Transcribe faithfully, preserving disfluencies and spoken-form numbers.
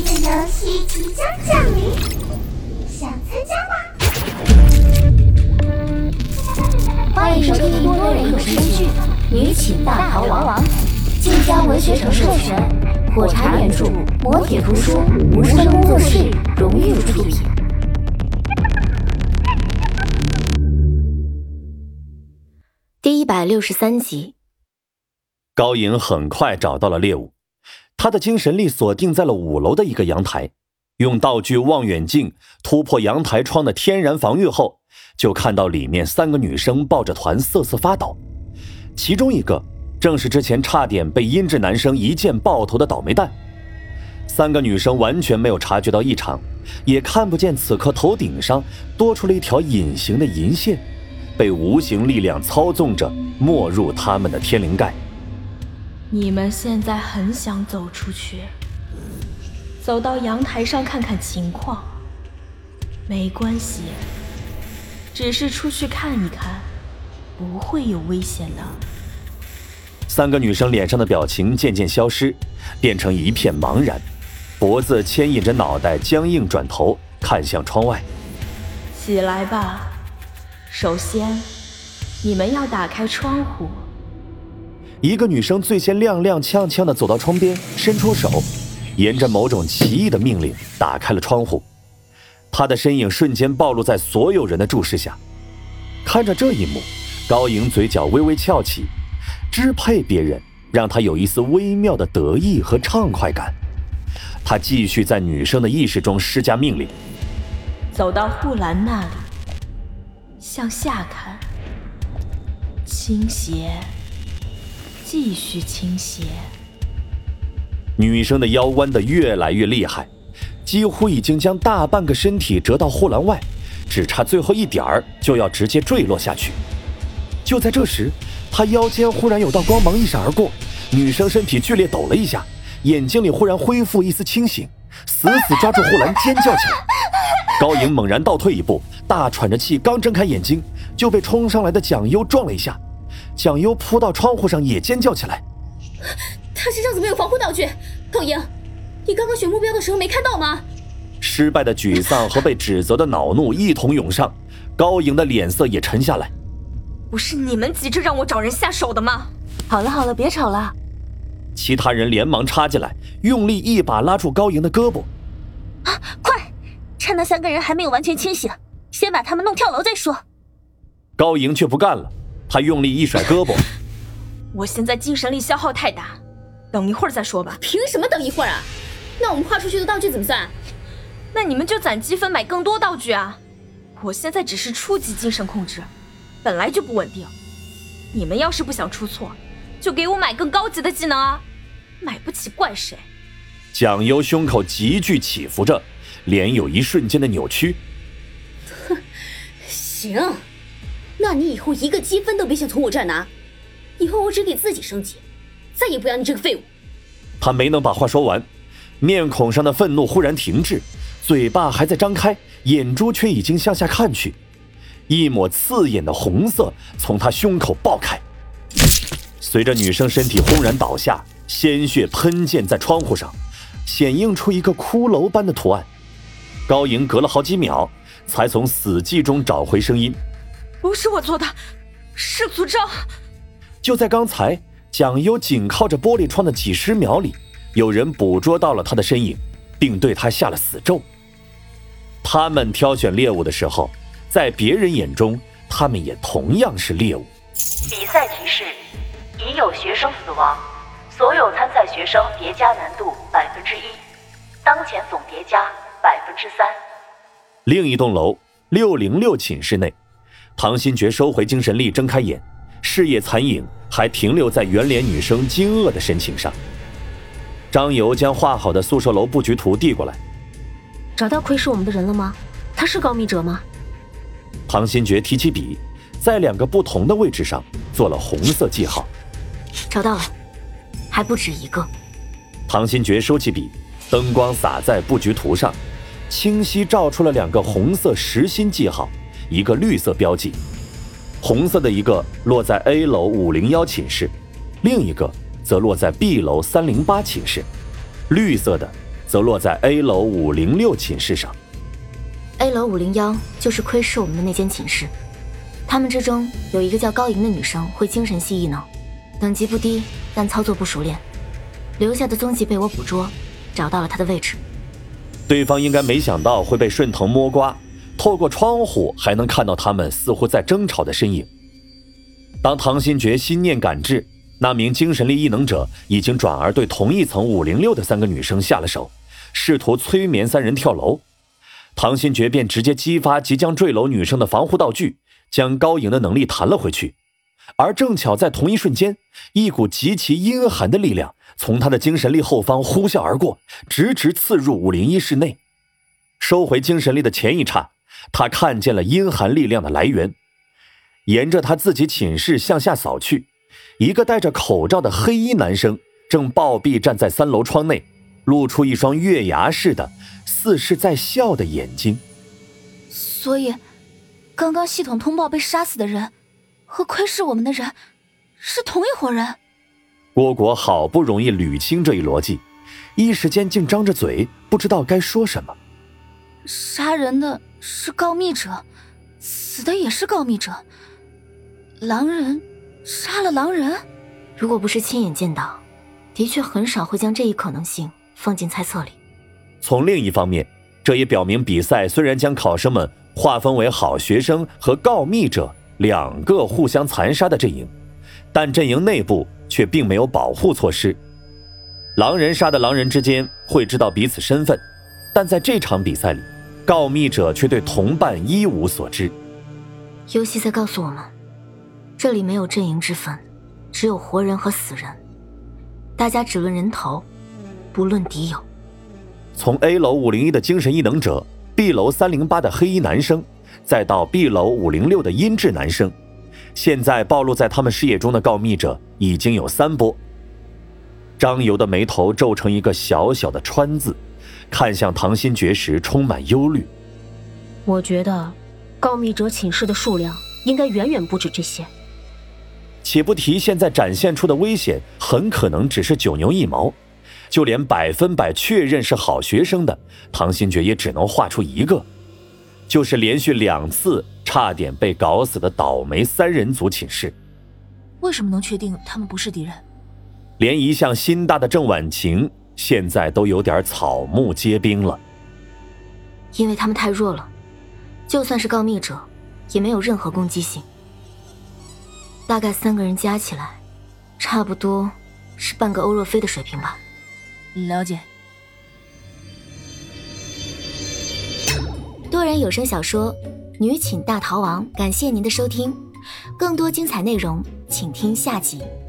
的游戏即将降临，想参加吗？欢迎收听多人有声剧《女寝大逃亡》，晋江文学城授权，火柴原著，磨铁图书，无声工作室荣誉出品。第一百六十三集。 高颖很快找到了猎物，他的精神力锁定在了五楼的一个阳台，用道具望远镜突破阳台窗的天然防御后，就看到里面三个女生抱着团瑟瑟发抖，其中一个正是之前差点被阴质男生一剑爆头的倒霉蛋。三个女生完全没有察觉到异常，也看不见此刻头顶上多出了一条隐形的银线，被无形力量操纵着没入他们的天灵盖。 你们现在很想走出去，走到阳台上看看情况，没关系，只是出去看一看，不会有危险的。 三个女生脸上的表情渐渐消失，变成一片茫然，脖子牵引着脑袋僵硬，转头看向窗外。 起来吧，首先你们要打开窗户。 一个女生最先踉踉跄跄地走到窗边，伸出手，沿着某种奇异的命令打开了窗户。她的身影瞬间暴露在所有人的注视下。看着这一幕，高颖嘴角微微翘起，支配别人让她有一丝微妙的得意和畅快感。她继续在女生的意识中施加命令： 走到护栏那里，向下看，倾斜，继续倾斜。 女生的腰弯得越来越厉害，几乎已经将大半个身体折到护栏外，只差最后一点儿就要直接坠落下去。就在这时，她腰间忽然有道光芒一闪而过，女生身体剧烈抖了一下，眼睛里忽然恢复一丝清醒，死死抓住护栏尖叫起来。高颖猛然倒退一步，大喘着气，刚睁开眼睛就被冲上来的蒋优撞了一下。蒋优扑到窗户上也尖叫起来， 他身上怎么有防护道具？高颖，你刚刚选目标的时候没看到吗？ 失败的沮丧和被指责的恼怒一同涌上，高颖的脸色也沉下来。 不是你们急着让我找人下手的吗？ 好了好了，别吵了。 其他人连忙插进来，用力一把拉住高颖的胳膊。 啊，快，趁那三个人还没有完全清醒，先把他们弄跳楼再说。 高颖却不干了，他用力一甩胳膊。 我现在精神力消耗太大，等一会儿再说吧。 凭什么等一会儿啊？那我们花出去的道具怎么算？ 那你们就攒积分买更多道具啊。我现在只是初级精神控制，本来就不稳定。你们要是不想出错，就给我买更高级的技能啊。买不起怪谁。 蒋优胸口急剧起伏着，脸有一瞬间的扭曲。 哼，行，那你以后一个积分都别想从我这儿拿，以后我只给自己升级，再也不要你这个废物。 他没能把话说完，面孔上的愤怒忽然停滞，嘴巴还在张开，眼珠却已经向下看去，一抹刺眼的红色从他胸口爆开。随着女生身体轰然倒下，鲜血喷溅在窗户上，显映出一个骷髅般的图案。高颖隔了好几秒才从死寂中找回声音： 不是我做的，是诅咒。 就在刚才，蒋优紧靠着玻璃窗的几十秒里，有人捕捉到了他的身影，并对他下了死咒。他们挑选猎物的时候，在别人眼中，他们也同样是猎物。 比赛提示：已有学生死亡，所有参赛学生叠加难度百分之一，当前总叠加百分之三。 另一栋楼六零六寝室内，唐新觉收回精神力，睁开眼，视野残影还停留在圆脸女生惊愕的神情上。张游将画好的宿舍楼布局图递过来。 找到窥视我们的人了吗？他是高密哲吗？ 唐新觉提起笔，在两个不同的位置上做了红色记号。 找到了，还不止一个。 唐新觉收起笔，灯光洒在布局图上，清晰照出了两个红色实心记号，一个绿色标记。红色的一个落在 A 楼五零一寝室，另一个则落在 B 楼三零八寝室，绿色的则落在 A 楼五零六寝室上。 A 楼五零一就是窥视我们的那间寝室，他们之中有一个叫高莹的女生会精神系异能，等级不低，但操作不熟练，留下的踪迹被我捕捉，找到了她的位置。 对方应该没想到会被顺藤摸瓜，透过窗户还能看到他们似乎在争吵的身影。当唐新觉心念感知，那名精神力异能者已经转而对同一层五零六的三个女生下了手，试图催眠三人跳楼。唐新觉便直接激发即将坠楼女生的防护道具，将高莹的能力弹了回去。而正巧在同一瞬间，一股极其阴寒的力量从他的精神力后方呼啸而过，直直刺入五零一室内。收回精神力的前一刹，他看见了阴寒力量的来源。沿着他自己寝室向下扫去，一个戴着口罩的黑衣男生正暴毙站在三楼窗内，露出一双月牙似的似是在笑的眼睛。 所以刚刚系统通报被杀死的人和窥视我们的人是同一伙人。 郭国好不容易捋清这一逻辑，一时间竟张着嘴不知道该说什么。 杀人的是告密者，死的也是告密者，狼人杀了狼人。 如果不是亲眼见到，的确很少会将这一可能性放进猜测里。 从另一方面，这也表明比赛虽然将考生们划分为好学生和告密者两个互相残杀的阵营，但阵营内部却并没有保护措施。狼人杀的狼人之间会知道彼此身份，但在这场比赛里，告密者却对同伴一无所知。 游戏在告诉我们，这里没有阵营之分，只有活人和死人，大家只论人头，不论敌友。 从 A 楼五零一的精神异能者， B 楼三零八的黑衣男生，再到 B 楼五零六的阴质男生，现在暴露在他们视野中的告密者已经有三波。张游的眉头皱成一个小小的川字，看向唐新觉时充满忧虑。 我觉得告密者寝室的数量应该远远不止这些。 且不提现在展现出的危险很可能只是九牛一毛，就连百分百确认是好学生的唐新觉也只能画出一个，就是连续两次差点被搞死的倒霉三人组寝室。 为什么能确定他们不是敌人？ 连一向心大的郑婉晴现在都有点草木皆兵了。 因为他们太弱了，就算是告密者也没有任何攻击性。大概三个人加起来差不多是半个欧若菲的水平吧。 了解。 多人有声小说《女寝大逃亡》，感谢您的收听，更多精彩内容请听下集。